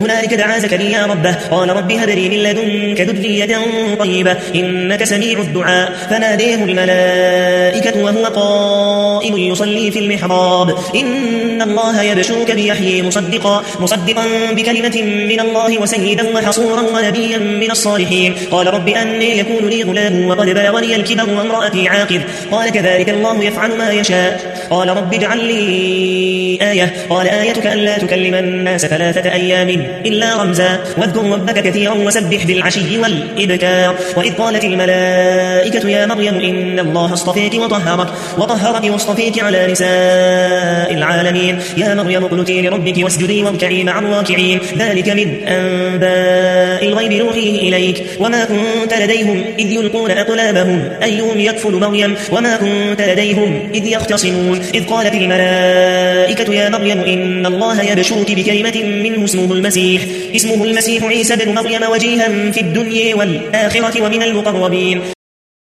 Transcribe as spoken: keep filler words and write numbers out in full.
هنالك دعا زكريا ربه قال رب هب لي من لدنك ذرية طيبة إنك سميع الدعاء فناديه الملائكة وهو قائم يصلي في المحراب إن الله يبشرك بيحيى مصدقا مصدقا بكلمة من الله وسيدا وحصورا ونبيا من الصالحين قال رب أني يكون لي غلام وقد بلغني الكبر وامرأتي عاقر قال كذلك الله يفعل ما يشاء قال رب اجعل لي آية قال آيتك ألا تكلم الناس ثلاثة أيام إلا رمزا واذكر ربك كثيرا وسبح بالعشي والإبكار وإذ قالت الملائكة يا مريم إن الله اصطفيك وطهرك وطهرك واصطفيك على نساء العالمين يا مريم اقنتي لربك واسجدي واركعي مع الراكعين ذلك من أنباء الغيب نوحيه إليك وما كنت لديهم إذ يلقون أقلامهم أيهم يكفل مريم وما كنت لديهم إذ يختصمون إذ قالت الملائكة يا مريم إن الله يبشرك بكلمة منه اسمه المسيح اسمه المسيح عيسى بن مريم وجيها في الدنيا والآخرة ومن المقربين